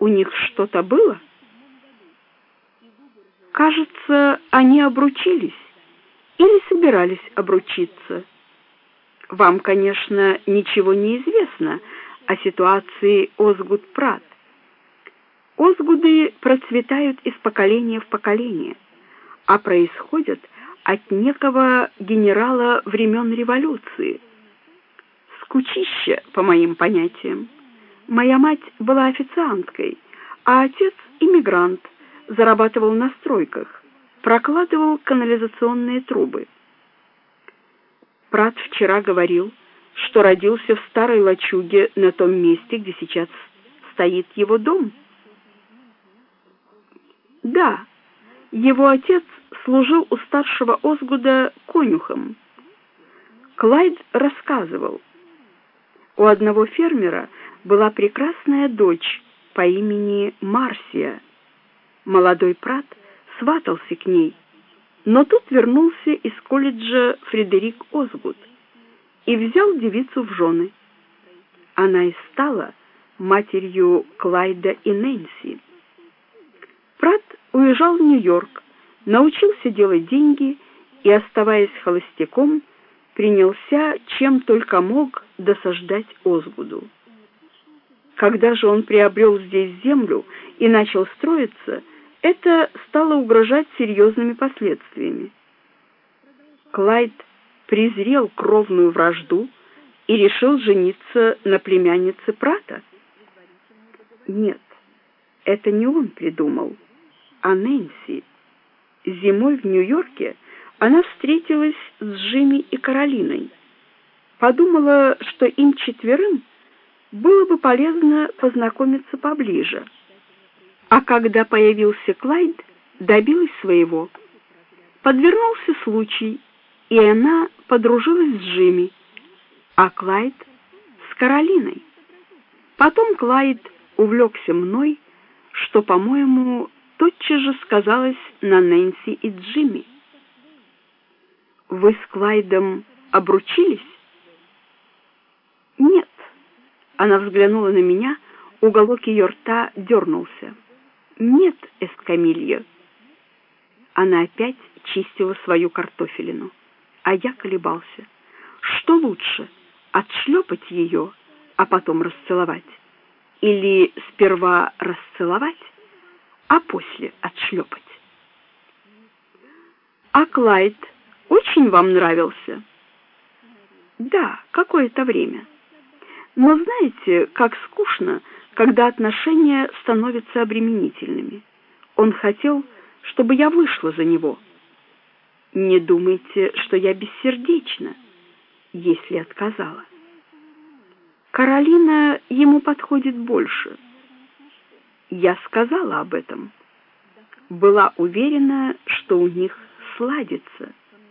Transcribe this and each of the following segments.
у них что-то было? Кажется, они обручились или собирались обручиться. Вам, конечно, ничего не известно о ситуации Озгуд-Прат. Озгуды процветают из поколения в поколение, а происходят от некого генерала времен революции. Скучище, по моим понятиям. Моя мать была официанткой, а отец — иммигрант, зарабатывал на стройках, прокладывал канализационные трубы. Прат вчера говорил, что родился в старой лачуге на том месте, где сейчас стоит его дом. Да, его отец служил у старшего Озгуда конюхом. Клайд рассказывал, у одного фермера была прекрасная дочь по имени Марсия. Молодой Прат сватался к ней, но тут вернулся из колледжа Фредерик Озгуд и взял девицу в жены. Она и стала матерью Клайда и Нэнси. Прат уезжал в Нью-Йорк, научился делать деньги и, оставаясь холостяком, принялся чем только мог досаждать Озгуду. Когда же он приобрел здесь землю и начал строиться, это стало угрожать серьезными последствиями. Клайд презрел кровную вражду и решил жениться на племяннице Прата. Нет, это не он придумал, а Нэнси. Зимой в Нью-Йорке она встретилась с Джимми и Каролиной. Подумала, что им четверым было бы полезно познакомиться поближе. А когда появился Клайд, добилась своего. Подвернулся случай, и она подружилась с Джимми, а Клайд с Каролиной. Потом Клайд увлекся мной, что, по-моему, тотчас же сказалось на Нэнси и Джимми. Вы с Клайдом обручились? Нет. Она взглянула на меня, уголок ее рта дернулся. Нет, Эскамилья. Она опять чистила свою картофелину, а я колебался. Что лучше, отшлепать ее, а потом расцеловать? Или сперва расцеловать, а после отшлепать? А Клайд очень вам нравился? Да, какое-то время. Но знаете, как скучно, когда отношения становятся обременительными. Он хотел, чтобы я вышла за него. Не думайте, что я бессердечна, если отказала. Каролина ему подходит больше. Я сказала об этом. Была уверена, что у них сладится.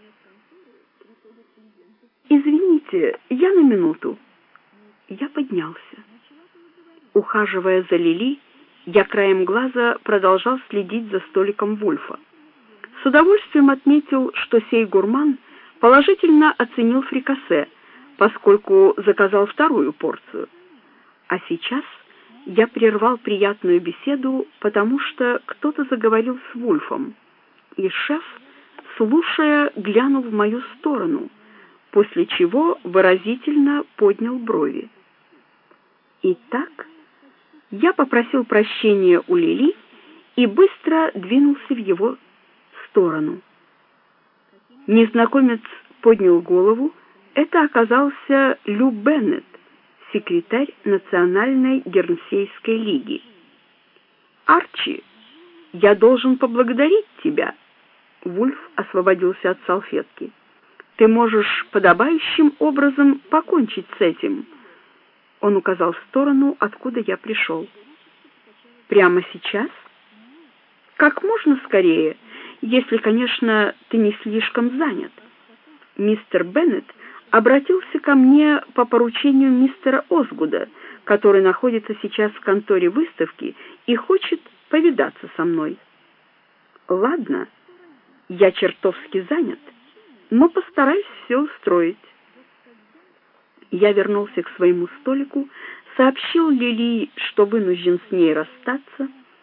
Извините, я на минуту. Я поднялся. Ухаживая за Лили, я краем глаза продолжал следить за столиком Вульфа. С удовольствием отметил, что сей гурман положительно оценил фрикасе, поскольку заказал вторую порцию. А сейчас я прервал приятную беседу, потому что кто-то заговорил с Вульфом, и шеф, слушая, глянул в мою сторону, после чего выразительно поднял брови. Итак, я попросил прощения у Лили и быстро двинулся в его сторону. Незнакомец поднял голову. Это оказался Лю Беннет, секретарь Национальной Гернсейской лиги. «Арчи, я должен поблагодарить тебя». Вульф освободился от салфетки. «Ты можешь подобающим образом покончить с этим». Он указал в сторону, откуда я пришел. «Прямо сейчас? Как можно скорее, если, конечно, ты не слишком занят. Мистер Беннет обратился ко мне по поручению мистера Озгуда, который находится сейчас в конторе выставки и хочет повидаться со мной». «Ладно, я чертовски занят, но постараюсь все устроить». Я вернулся к своему столику, сообщил Лили, что вынужден с ней расстаться,